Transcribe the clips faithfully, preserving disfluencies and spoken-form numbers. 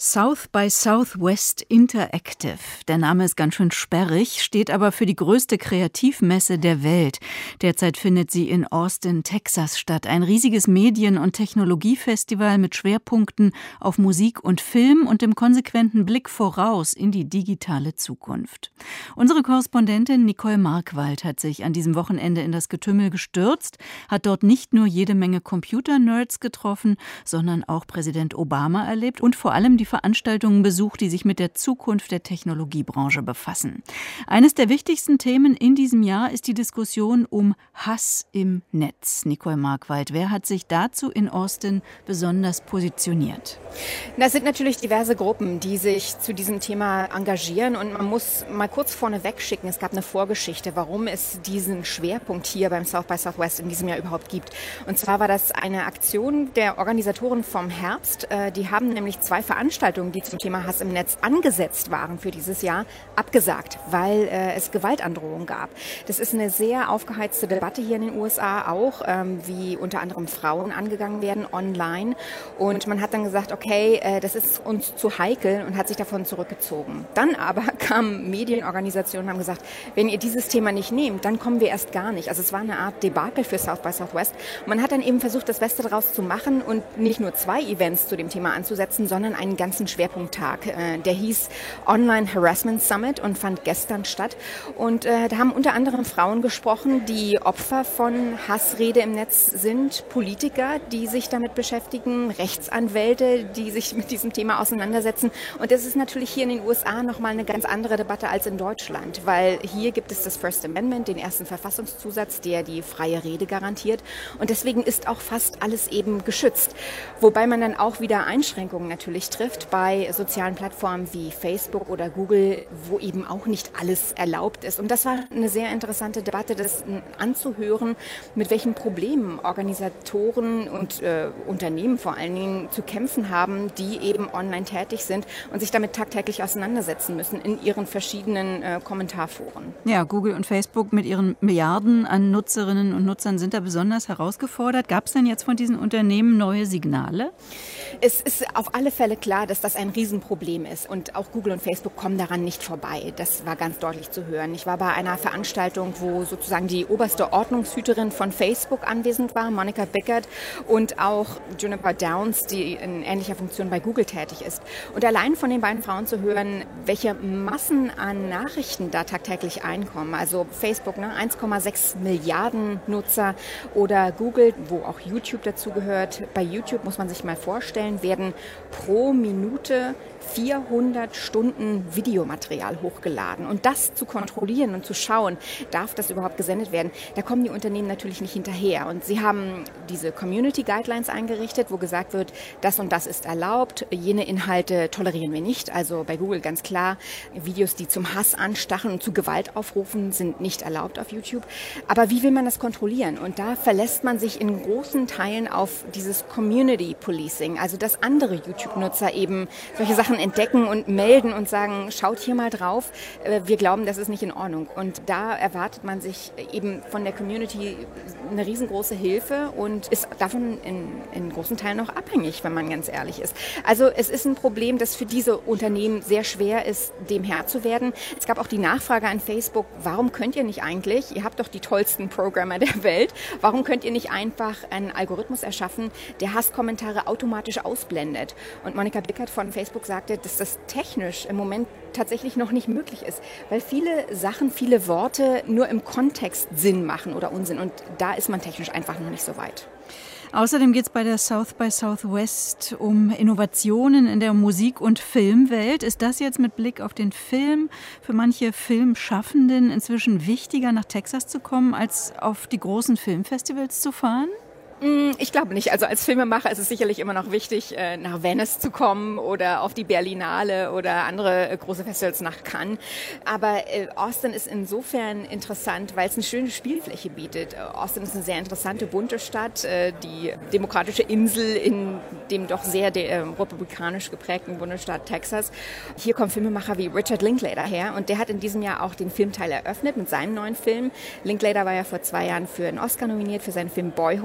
South by Southwest Interactive. Der Name ist ganz schön sperrig, steht aber für die größte Kreativmesse der Welt. Derzeit findet sie in Austin, Texas statt. Ein riesiges Medien- und Technologiefestival mit Schwerpunkten auf Musik und Film und dem konsequenten Blick voraus in die digitale Zukunft. Unsere Korrespondentin Nicole Markwald hat sich an diesem Wochenende in das Getümmel gestürzt, hat dort nicht nur jede Menge Computer-Nerds getroffen, sondern auch Präsident Obama erlebt und vor allem die Veranstaltungen besucht, die sich mit der Zukunft der Technologiebranche befassen. Eines der wichtigsten Themen in diesem Jahr ist die Diskussion um Hass im Netz. Nicole Markwald, wer hat sich dazu in Austin besonders positioniert? Das sind natürlich diverse Gruppen, die sich zu diesem Thema engagieren. Und man muss mal kurz vorneweg schicken, es gab eine Vorgeschichte, warum es diesen Schwerpunkt hier beim South by Southwest in diesem Jahr überhaupt gibt. Und zwar war das eine Aktion der Organisatoren vom Herbst. Die haben nämlich zwei Veranstaltungen, die zum Thema Hass im Netz angesetzt waren für dieses Jahr, abgesagt, weil äh, es Gewaltandrohungen gab. Das ist eine sehr aufgeheizte Debatte hier in den U S A auch, ähm, wie unter anderem Frauen angegangen werden online. Und man hat dann gesagt, okay, äh, das ist uns zu heikel und hat sich davon zurückgezogen. Dann aber kamen Medienorganisationen und haben gesagt, wenn ihr dieses Thema nicht nehmt, dann kommen wir erst gar nicht. Also es war eine Art Debakel für South by Southwest. Und man hat dann eben versucht, das Beste daraus zu machen und nicht nur zwei Events zu dem Thema anzusetzen, sondern einen ganzen Schwerpunkttag. Der hieß Online Harassment Summit und fand gestern statt. Und äh, da haben unter anderem Frauen gesprochen, die Opfer von Hassrede im Netz sind, Politiker, die sich damit beschäftigen, Rechtsanwälte, die sich mit diesem Thema auseinandersetzen. Und das ist natürlich hier in den U S A nochmal eine ganz andere Debatte als in Deutschland, weil hier gibt es das First Amendment, den ersten Verfassungszusatz, der die freie Rede garantiert. Und deswegen ist auch fast alles eben geschützt. Wobei man dann auch wieder Einschränkungen natürlich trifft bei sozialen Plattformen wie Facebook oder Google, wo eben auch nicht alles erlaubt ist. Und das war eine sehr interessante Debatte, das anzuhören, mit welchen Problemen Organisatoren und äh, Unternehmen vor allen Dingen zu kämpfen haben, die eben online tätig sind und sich damit tagtäglich auseinandersetzen müssen in ihren verschiedenen äh, Kommentarforen. Ja, Google und Facebook mit ihren Milliarden an Nutzerinnen und Nutzern sind da besonders herausgefordert. Gab es denn jetzt von diesen Unternehmen neue Signale? Es ist auf alle Fälle klar, dass das ein Riesenproblem ist und auch Google und Facebook kommen daran nicht vorbei. Das war ganz deutlich zu hören. Ich war bei einer Veranstaltung, wo sozusagen die oberste Ordnungshüterin von Facebook anwesend war, Monica Bickert, und auch Juniper Downs, die in ähnlicher Funktion bei Google tätig ist. Und allein von den beiden Frauen zu hören, welche Massen an Nachrichten da tagtäglich einkommen, also Facebook, ne, eins Komma sechs Milliarden Nutzer, oder Google, wo auch YouTube dazugehört. Bei YouTube muss man sich mal vorstellen, werden pro Minute vierhundert Stunden Videomaterial hochgeladen. Und das zu kontrollieren und zu schauen, darf das überhaupt gesendet werden, da kommen die Unternehmen natürlich nicht hinterher. Und sie haben diese Community Guidelines eingerichtet, wo gesagt wird, das und das ist erlaubt, jene Inhalte tolerieren wir nicht. Also bei Google ganz klar, Videos, die zum Hass anstacheln und zu Gewalt aufrufen, sind nicht erlaubt auf YouTube. Aber wie will man das kontrollieren? Und da verlässt man sich in großen Teilen auf dieses Community Policing, also dass andere YouTube-Nutzer eben solche Sachen entdecken und melden und sagen, schaut hier mal drauf, wir glauben, das ist nicht in Ordnung. Und da erwartet man sich eben von der Community eine riesengroße Hilfe und ist davon in, in großen Teilen auch abhängig, wenn man ganz ehrlich ist. Also es ist ein Problem, das für diese Unternehmen sehr schwer ist, dem Herr zu werden. Es gab auch die Nachfrage an Facebook, warum könnt ihr nicht eigentlich, ihr habt doch die tollsten Programmer der Welt, warum könnt ihr nicht einfach einen Algorithmus erschaffen, der Hasskommentare automatisch ausblendet? Und Monica Bickert von Facebook sagte, dass das technisch im Moment tatsächlich noch nicht möglich ist, weil viele Sachen, viele Worte nur im Kontext Sinn machen oder Unsinn. Und da ist man technisch einfach noch nicht so weit. Außerdem geht es bei der South by Southwest um Innovationen in der Musik- und Filmwelt. Ist das jetzt mit Blick auf den Film für manche Filmschaffenden inzwischen wichtiger, nach Texas zu kommen, als auf die großen Filmfestivals zu fahren? Ich glaube nicht. Also als Filmemacher ist es sicherlich immer noch wichtig, nach Venice zu kommen oder auf die Berlinale oder andere große Festivals nach Cannes. Aber Austin ist insofern interessant, weil es eine schöne Spielfläche bietet. Austin ist eine sehr interessante, bunte Stadt, die demokratische Insel in dem doch sehr de- republikanisch geprägten Bundesstaat Texas. Hier kommen Filmemacher wie Richard Linklater her und der hat in diesem Jahr auch den Filmteil eröffnet mit seinem neuen Film. Linklater war ja vor zwei Jahren für einen Oscar nominiert für seinen Film Boyhood.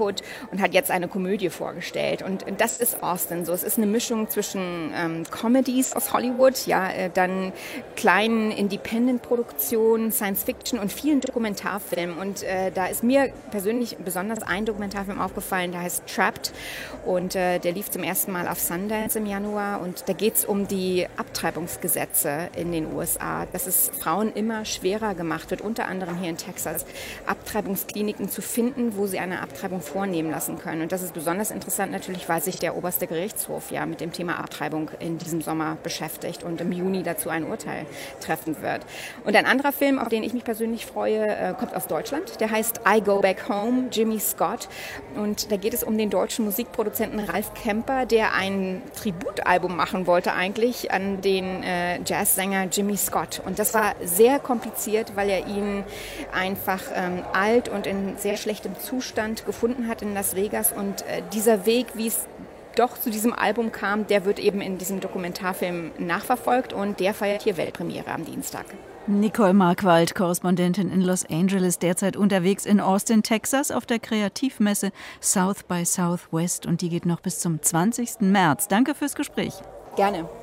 und hat jetzt eine Komödie vorgestellt. Und das ist Austin so. Es ist eine Mischung zwischen ähm, Comedies aus Hollywood, ja, äh, dann kleinen Independent-Produktionen, Science-Fiction und vielen Dokumentarfilmen. Und äh, da ist mir persönlich besonders ein Dokumentarfilm aufgefallen, der heißt Trapped. Und äh, der lief zum ersten Mal auf Sundance im Januar. Und da geht es um die Abtreibungsgesetze in den U S A, dass es Frauen immer schwerer gemacht wird, unter anderem hier in Texas, Abtreibungskliniken zu finden, wo sie eine Abtreibung vornehmen lassen können. Und das ist besonders interessant natürlich, weil sich der oberste Gerichtshof ja mit dem Thema Abtreibung in diesem Sommer beschäftigt und im Juni dazu ein Urteil treffen wird. Und ein anderer Film, auf den ich mich persönlich freue, äh, kommt aus Deutschland. Der heißt I Go Back Home, Jimmy Scott. Und da geht es um den deutschen Musikproduzenten Ralf Kemper, der ein Tributalbum machen wollte eigentlich an den äh, Jazzsänger Jimmy Scott. Und das war sehr kompliziert, weil er ihn einfach ähm, alt und in sehr schlechtem Zustand gefunden hat in Las Vegas. Und äh, dieser Weg, wie es doch zu diesem Album kam, der wird eben in diesem Dokumentarfilm nachverfolgt und der feiert hier Weltpremiere am Dienstag. Nicole Markwald, Korrespondentin in Los Angeles, derzeit unterwegs in Austin, Texas, auf der Kreativmesse South by Southwest und die geht noch bis zum zwanzigsten März. Danke fürs Gespräch. Gerne.